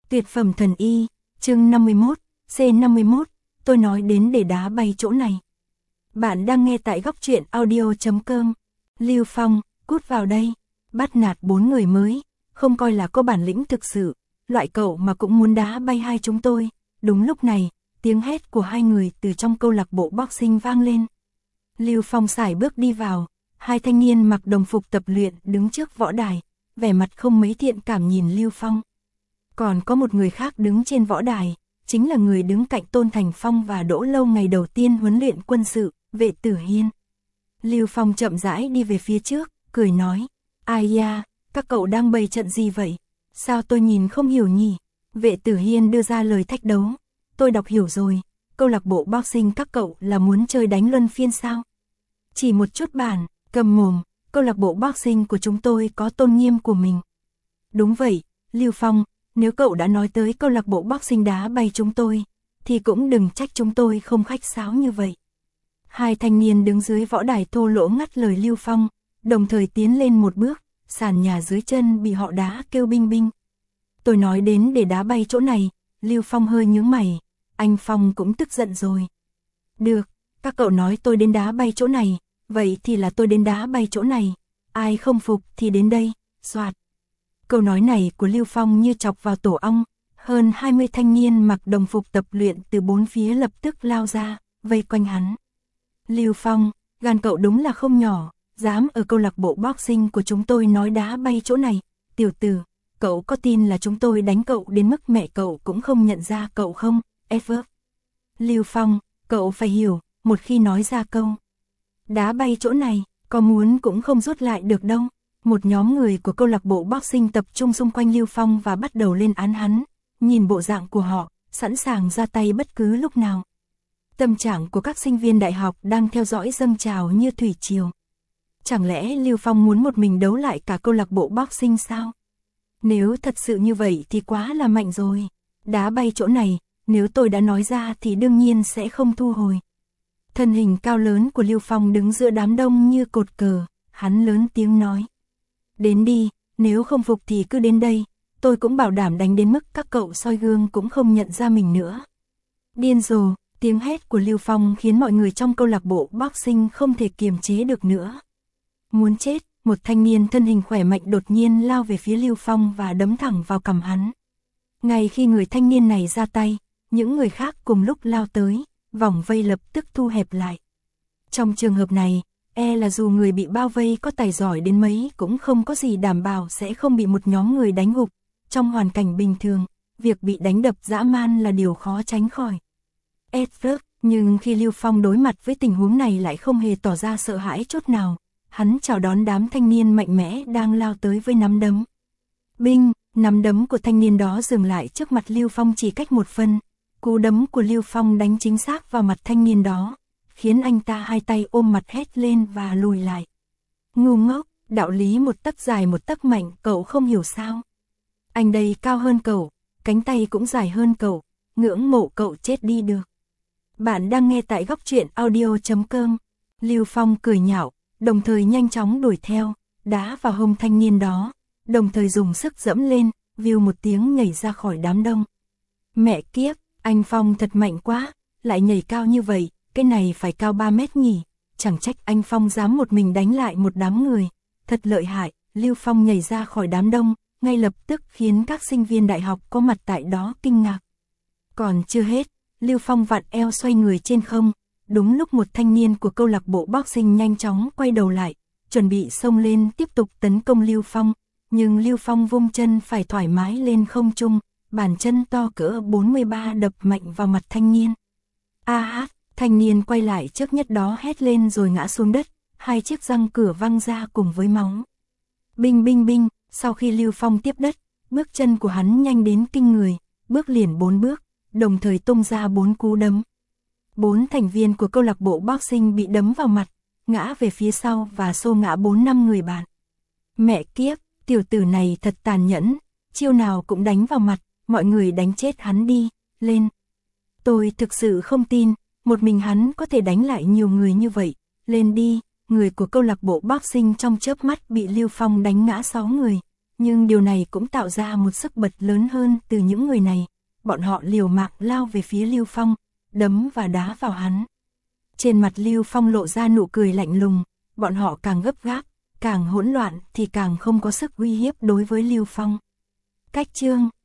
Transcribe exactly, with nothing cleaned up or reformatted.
Tuyệt phẩm thần y, chương năm mươi mốt, C năm mươi mốt, tôi nói đến để đá bay chỗ này. Bạn đang nghe tại góc truyện audio chấm com. Lưu Phong, cút vào đây, bắt nạt bốn người mới, không coi là có bản lĩnh thực sự, loại cậu mà cũng muốn đá bay hai chúng tôi. Đúng lúc này, tiếng hét của hai người từ trong câu lạc bộ boxing vang lên. Lưu Phong sải bước đi vào, hai thanh niên mặc đồng phục tập luyện đứng trước võ đài, vẻ mặt không mấy thiện cảm nhìn Lưu Phong. Còn có một người khác đứng trên võ đài, chính là người đứng cạnh Tôn Thành Phong và Đỗ Lâu ngày đầu tiên huấn luyện quân sự, Vệ Tử Hiên. Lưu Phong chậm rãi đi về phía trước, cười nói, ai da, các cậu đang bày trận gì vậy? Sao tôi nhìn không hiểu nhỉ? Vệ Tử Hiên đưa ra lời thách đấu, tôi đọc hiểu rồi, câu lạc bộ boxing các cậu là muốn chơi đánh luân phiên sao? Chỉ một chút bản, cầm mồm, câu lạc bộ boxing của chúng tôi có tôn nghiêm của mình. Đúng vậy, Lưu Phong, nếu cậu đã nói tới câu lạc bộ boxing đá bay chúng tôi, thì cũng đừng trách chúng tôi không khách sáo như vậy. Hai thanh niên đứng dưới võ đài thô lỗ ngắt lời Lưu Phong, đồng thời tiến lên một bước, sàn nhà dưới chân bị họ đá kêu binh binh. Tôi nói đến để đá bay chỗ này, Lưu Phong hơi nhướng mày, anh Phong cũng tức giận rồi. Được, các cậu nói tôi đến đá bay chỗ này, vậy thì là tôi đến đá bay chỗ này, ai không phục thì đến đây, soạt. Câu nói này của Lưu Phong như chọc vào tổ ong, hơn hai mươi thanh niên mặc đồng phục tập luyện từ bốn phía lập tức lao ra, vây quanh hắn. Lưu Phong, gan cậu đúng là không nhỏ, dám ở câu lạc bộ boxing của chúng tôi nói đá bay chỗ này, tiểu tử, cậu có tin là chúng tôi đánh cậu đến mức mẹ cậu cũng không nhận ra cậu không, F. Lưu Phong, cậu phải hiểu, một khi nói ra câu đá bay chỗ này, có muốn cũng không rút lại được đâu. Một nhóm người của câu lạc bộ boxing tập trung xung quanh Lưu Phong và bắt đầu lên án hắn, nhìn bộ dạng của họ, sẵn sàng ra tay bất cứ lúc nào. Tâm trạng của các sinh viên đại học đang theo dõi dâng trào như thủy triều. Chẳng lẽ Lưu Phong muốn một mình đấu lại cả câu lạc bộ boxing sao? Nếu thật sự như vậy thì quá là mạnh rồi. Đá bay chỗ này, nếu tôi đã nói ra thì đương nhiên sẽ không thu hồi. Thân hình cao lớn của Lưu Phong đứng giữa đám đông như cột cờ, hắn lớn tiếng nói. Đến đi, nếu không phục thì cứ đến đây, tôi cũng bảo đảm đánh đến mức các cậu soi gương cũng không nhận ra mình nữa. Điên rồ, tiếng hét của Lưu Phong khiến mọi người trong câu lạc bộ boxing không thể kiềm chế được nữa. Muốn chết, một thanh niên thân hình khỏe mạnh đột nhiên lao về phía Lưu Phong và đấm thẳng vào cằm hắn. Ngay khi người thanh niên này ra tay, những người khác cùng lúc lao tới, vòng vây lập tức thu hẹp lại. Trong trường hợp này, e là dù người bị bao vây có tài giỏi đến mấy cũng không có gì đảm bảo sẽ không bị một nhóm người đánh gục. Trong hoàn cảnh bình thường, việc bị đánh đập dã man là điều khó tránh khỏi. Edward, nhưng khi Lưu Phong đối mặt với tình huống này lại không hề tỏ ra sợ hãi chút nào. Hắn chào đón đám thanh niên mạnh mẽ đang lao tới với nắm đấm. Binh, nắm đấm của thanh niên đó dừng lại trước mặt Lưu Phong chỉ cách một phân. Cú đấm của Lưu Phong đánh chính xác vào mặt thanh niên đó, khiến anh ta hai tay ôm mặt hét lên và lùi lại. Ngu ngốc, đạo lý một tấc dài một tấc mạnh, cậu không hiểu sao? Anh đây cao hơn cậu, cánh tay cũng dài hơn cậu, ngưỡng mộ cậu chết đi được. Bạn đang nghe tại góc truyện audio chấm com. Lưu Phong cười nhạo, đồng thời nhanh chóng đuổi theo, đá vào hông thanh niên đó, đồng thời dùng sức dẫm lên, view một tiếng nhảy ra khỏi đám đông. Mẹ kiếp, anh Phong thật mạnh quá, lại nhảy cao như vậy. Cái này phải cao ba mét nhỉ, chẳng trách anh Phong dám một mình đánh lại một đám người, thật lợi hại. Lưu Phong nhảy ra khỏi đám đông, ngay lập tức khiến các sinh viên đại học có mặt tại đó kinh ngạc. Còn chưa hết, Lưu Phong vặn eo xoay người trên không, đúng lúc một thanh niên của câu lạc bộ boxing nhanh chóng quay đầu lại, chuẩn bị xông lên tiếp tục tấn công Lưu Phong, nhưng Lưu Phong vung chân phải thoải mái lên không trung, bàn chân to cỡ bốn mươi ba đập mạnh vào mặt thanh niên. A hát! Thanh niên quay lại trước nhất đó hét lên rồi ngã xuống đất, hai chiếc răng cửa văng ra cùng với máu. Binh binh binh, sau khi Lưu Phong tiếp đất, bước chân của hắn nhanh đến kinh người, bước liền bốn bước, đồng thời tung ra bốn cú đấm. Bốn thành viên của câu lạc bộ boxing bị đấm vào mặt, ngã về phía sau và xô ngã bốn năm người bạn. Mẹ kiếp, tiểu tử này thật tàn nhẫn, chiêu nào cũng đánh vào mặt, mọi người đánh chết hắn đi, lên. Tôi thực sự không tin. Một mình hắn có thể đánh lại nhiều người như vậy, lên đi. Người của câu lạc bộ boxing trong chớp mắt bị Lưu Phong đánh ngã sáu người, Nhưng điều này cũng tạo ra một sức bật lớn hơn từ những người này, bọn họ liều mạng lao về phía Lưu Phong, đấm và đá vào hắn. Trên mặt Lưu Phong lộ ra nụ cười lạnh lùng, bọn họ càng gấp gáp, càng hỗn loạn thì càng không có sức uy hiếp đối với Lưu Phong. Cách chương